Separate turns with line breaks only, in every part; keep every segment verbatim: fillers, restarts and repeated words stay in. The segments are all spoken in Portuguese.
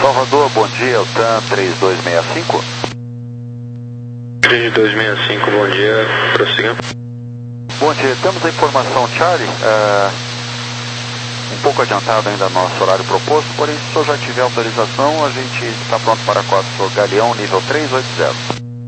Salvador, bom dia, o TAM três dois seis cinco.
três dois seis cinco, bom dia, prossiga.
Bom dia, temos a informação, Charlie, uh, um pouco adiantado ainda no nosso horário proposto, porém se o senhor já tiver autorização, a gente está pronto para com o senhor Galeão, nível três oito zero.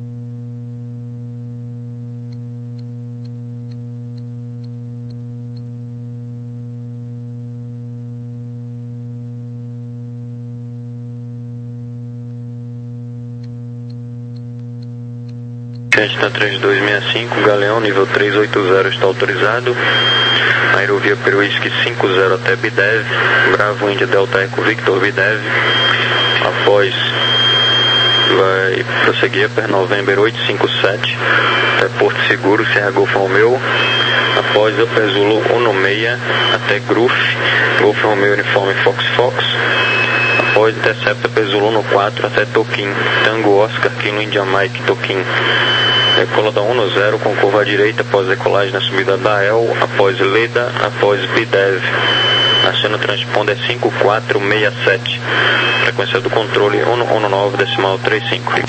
Gente, está três dois seis cinco, Galeão, nível três oito zero está autorizado. Aerovia Peruísque cinco zero até Bidev, Bravo Índia Delta Eco Victor Bidev. Após, vai prosseguir para November oito cinco sete até Porto Seguro, Serra Golf Romeo. Após Upper Zulu um seis até Gruf, Golf Romeo Uniforme Fox Fox. Após Intercepta Pezulo quatro até Toquim, Tango Oscar, Kilo India Mike, Toquim. Decola da um zero com curva à direita após decolagem na subida da El, após Leda, após Bidev. Aciona transponder cinco quatro seis sete. Frequência do controle um um nove decimal trinta e cinco.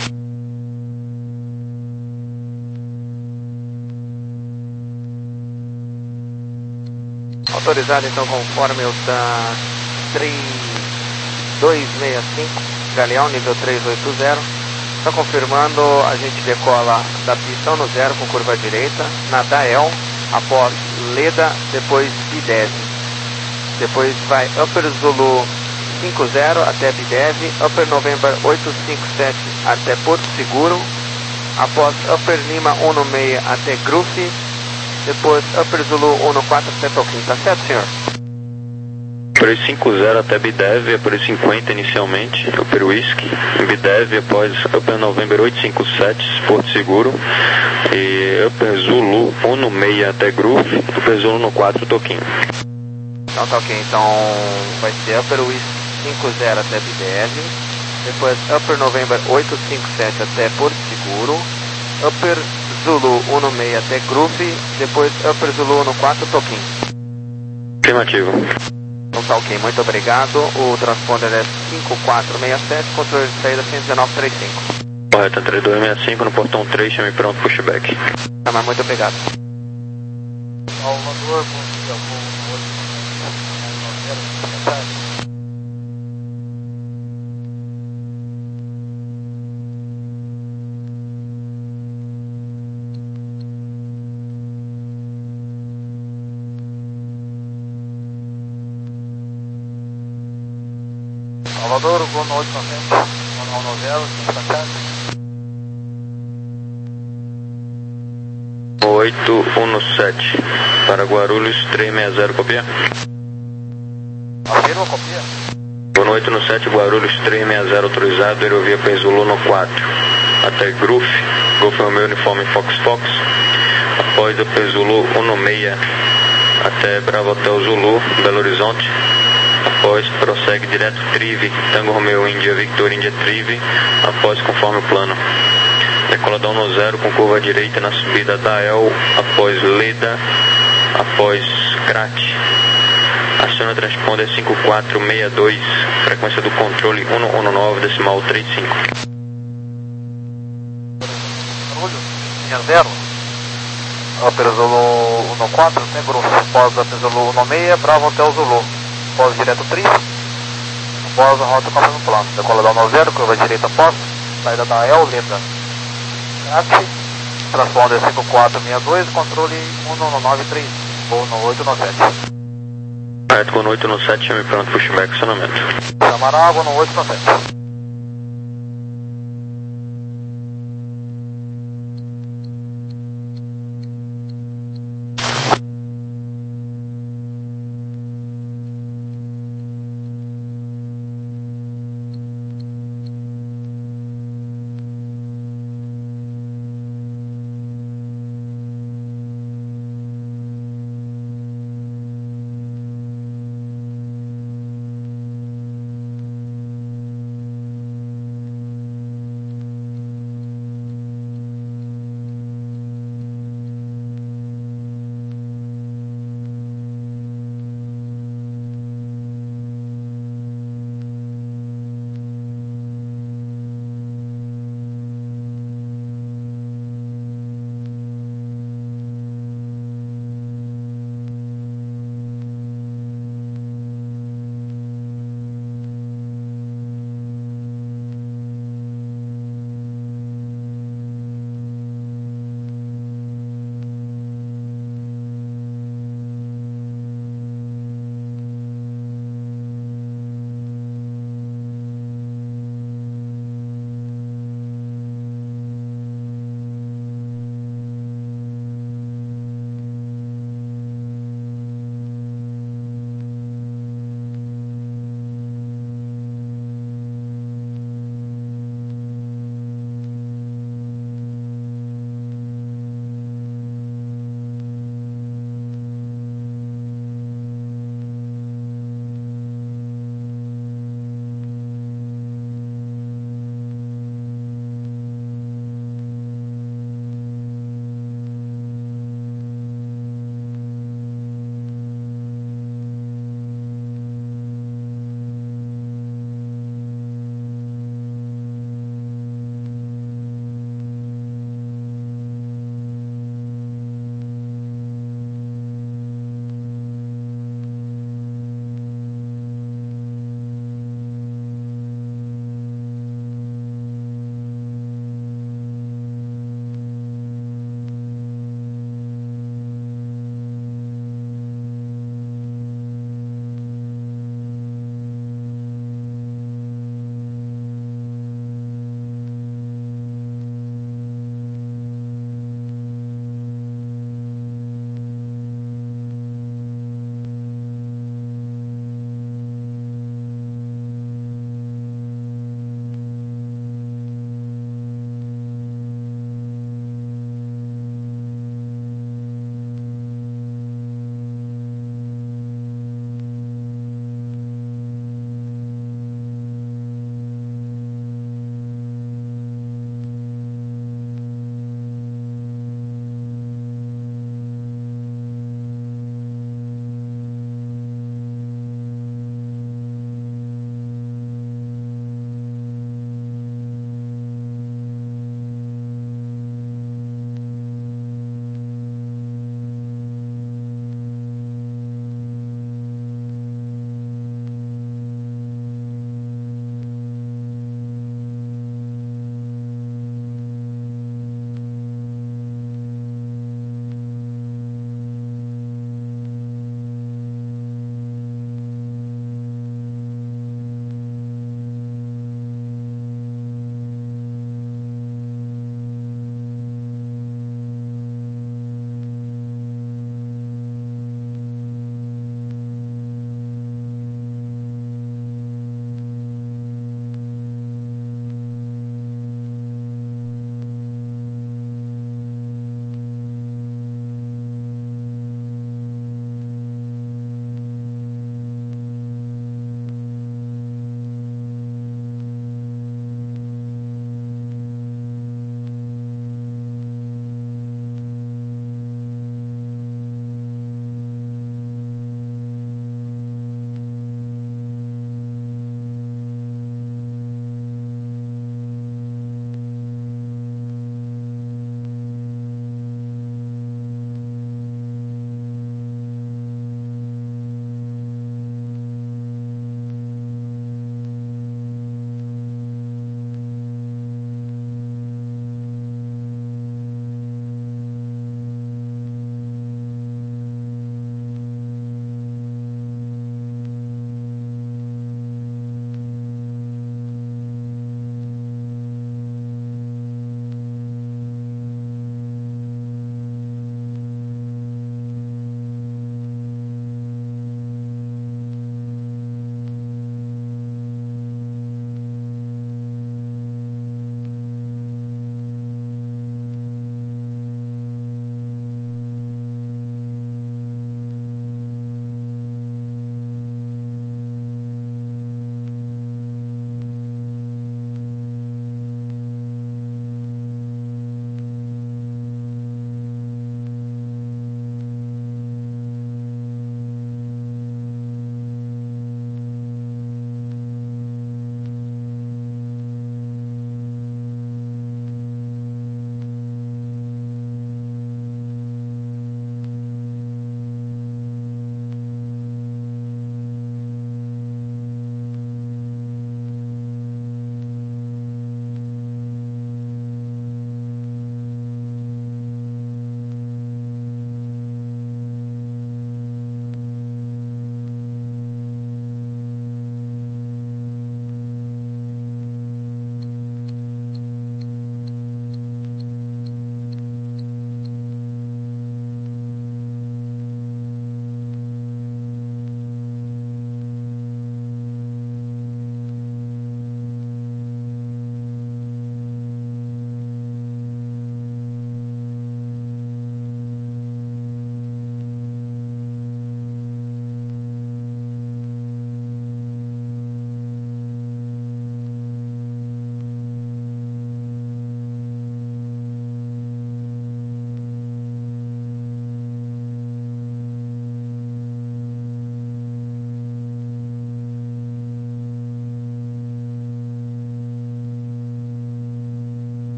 Autorizado então conforme o TAM três dois seis cinco, Galeão nível três oito zero. Está confirmando, a gente decola da pista um no zero com curva à direita, na Dael, após Leda, depois Bidev. Depois vai Upper Zulu cinco zero até Bidev, Upper November oito cinco sete até Porto Seguro, após Upper Lima um seis até Gruf, depois Upper Zulu um quatro até Toquim. Tá certo, senhor?
Upper cinco zero até Bidev, Upper cinquenta inicialmente, Upper Whisky, Bidev após Upper November oito cinco sete, Porto Seguro, e Upper Zulu um seis até Groove, Upper Zulu quatro, Toquim.
Então tá ok, então vai ser Upper Whisky cinco zero até Bidev, depois Upper November oito cinco sete até Porto Seguro, Upper Zulu um seis até Groove, depois Upper Zulu quatro, Toquim.
Afirmativo.
Então tá ok, muito obrigado. O transponder é cinco quatro seis sete, controle de saída cento e dezenove trinta e cinco.
Correto, três dois seis cinco no portão três, chame pronto, pushback.
Tá, mas muito obrigado.
Salvador, bom dia, vou Salvador, vou no oito noventa, vou no zero,
oito um sete para Guarulhos três seis zero, copia?
afirma, copia?
Boa noite no sete, Guarulhos três seis zero autorizado, aerovia Penzulu no quatro até Gruf, Golf Romeo Uniforme Fox Fox. Após o Penzulu um seis até Bravo Hotel Zulu, Belo Horizonte. Após prossegue direto Trive, Tango Romeo India Victor India Trive, após conforme o plano. Decola da um zero com curva à direita na subida da El, após Leda, após Crat. Aciona transponder cinco quatro seis dois, frequência do controle um um nove decimal trinta e cinco.
Barulho, zero. Upper Zulu um quatro, tem grupo. Pós Upper Zulu um seis, Bravo Hotel Zulu. Pós direto trinta. Pós a rota conforme o plano. Decola da um zero, curva direita pós. Saída da El, Leda. Crat. Transponder cinco quatro seis dois, controle um um nove três, vou no oito nove sete.
Correto, com oito no sete, chame pronto, pushback, acionamento.
Samará, vou no oito nove sete.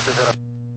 C zero.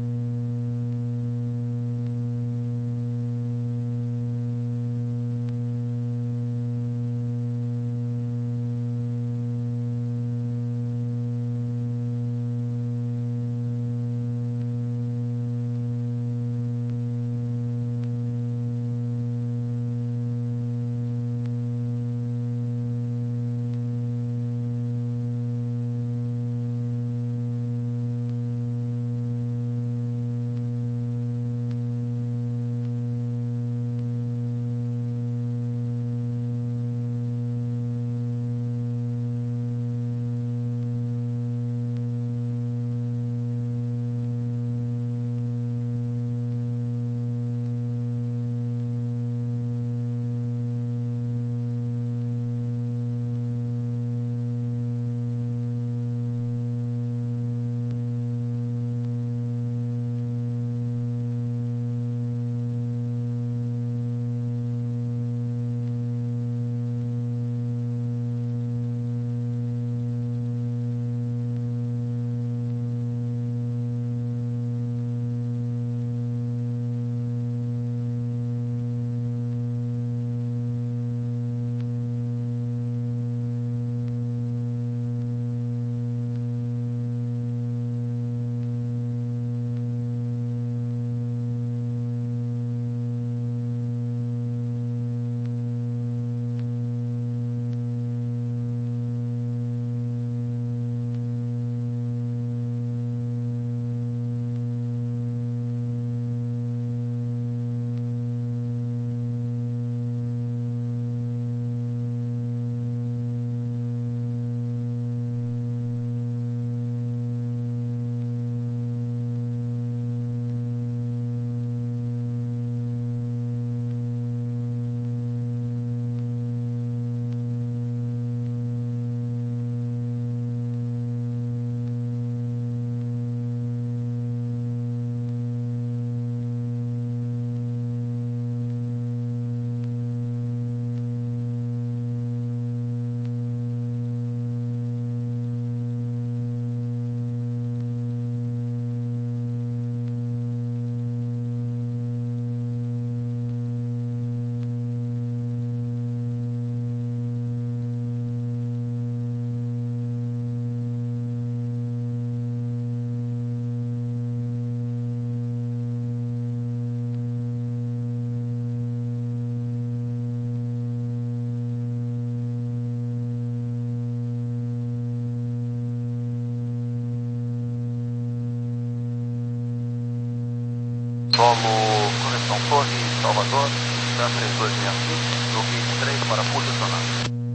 Solo conexão Torre Salvador, Sam três dois seis cinco, do vinte e três para posicionar.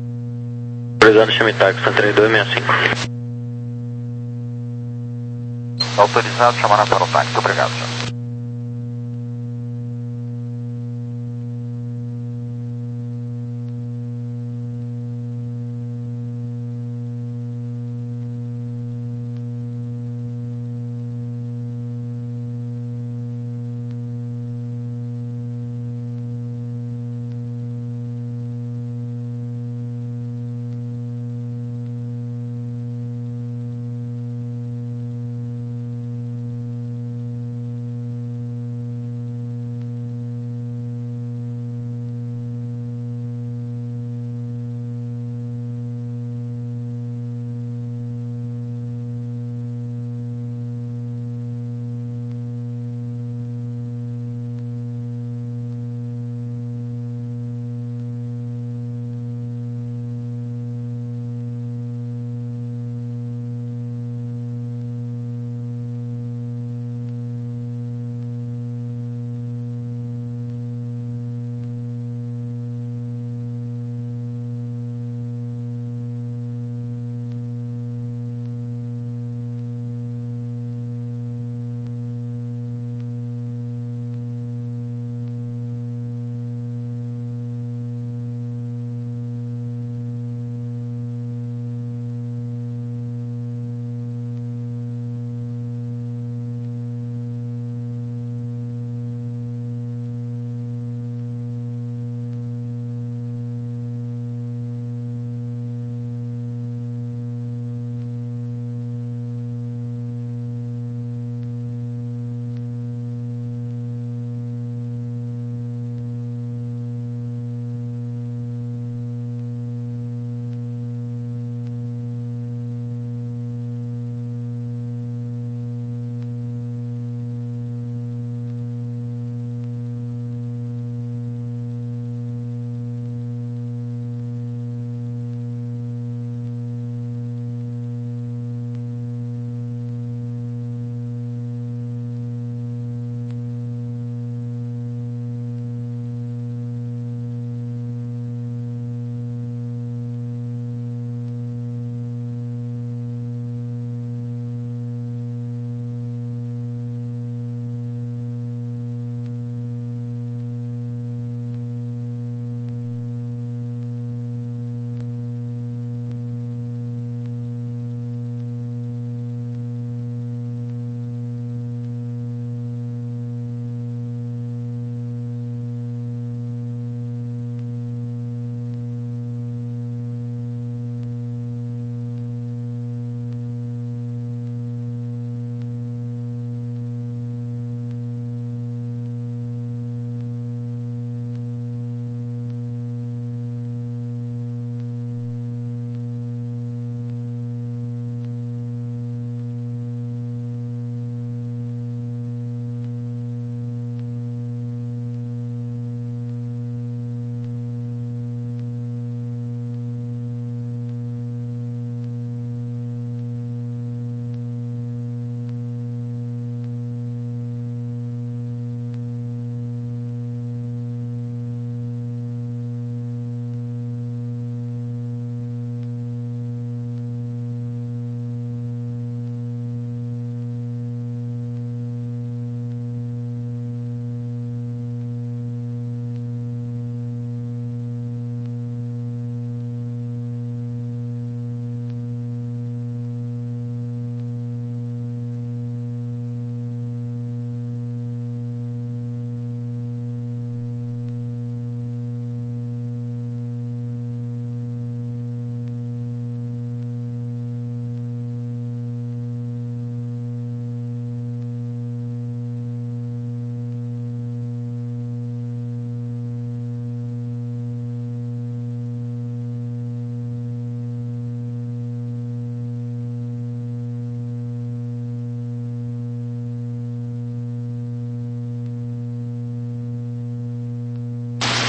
Autorizado Chemitax, Sam três dois seis cinco.
Autorizado, chamar para o táxi. Obrigado, senhor.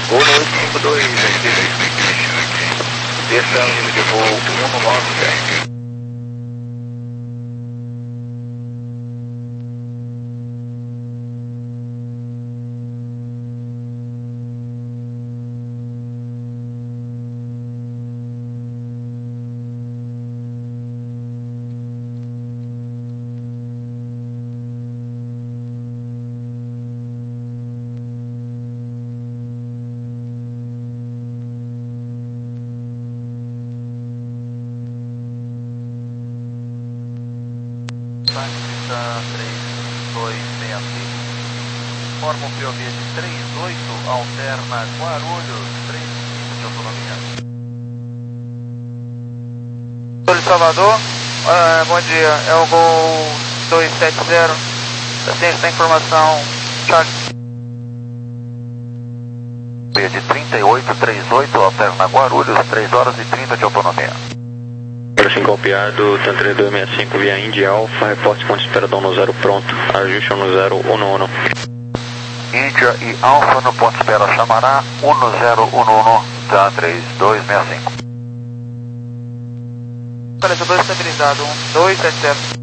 Gol no oito cinco dois, desça o nível de voo um nove zero. três dois seis cinco, forma o P O V de três oito, alterna Guarulhos, três cinco de autonomia.
De Salvador, uh, bom dia, é o Gol dois sete zero, tem essa informação, Charlie.
De trinta e oito trinta e oito, alterna Guarulhos, três horas e trinta de autonomia.
Assim copiado, Tan três dois seis cinco via Indy Alpha, reporte ponto de espera no zero pronto, ajuste no zero um um.
Índia e Alpha no ponto de espera chamará um zero um um, Tan três dois seis cinco.
Localizador estabilizado, um dois sete zero.